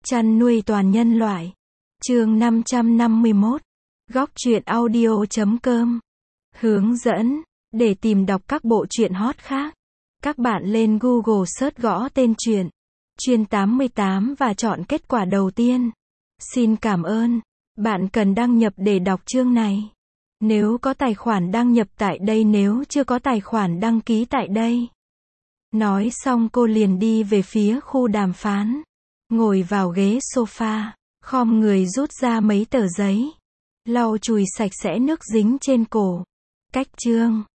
Chăn nuôi toàn nhân loại. Chương 551. Góc truyện audio.com. Hướng dẫn. Để tìm đọc các bộ truyện hot khác, các bạn lên Google search gõ tên truyện Chuyên 88 và chọn kết quả đầu tiên. Xin cảm ơn. Bạn cần đăng nhập để đọc chương này. Nếu có tài khoản đăng nhập tại đây, nếu chưa có tài khoản đăng ký tại đây. Nói xong cô liền đi về phía khu đàm phán. Ngồi vào ghế sofa, khom người rút ra mấy tờ giấy, lau chùi sạch sẽ nước dính trên cổ. Cách chương.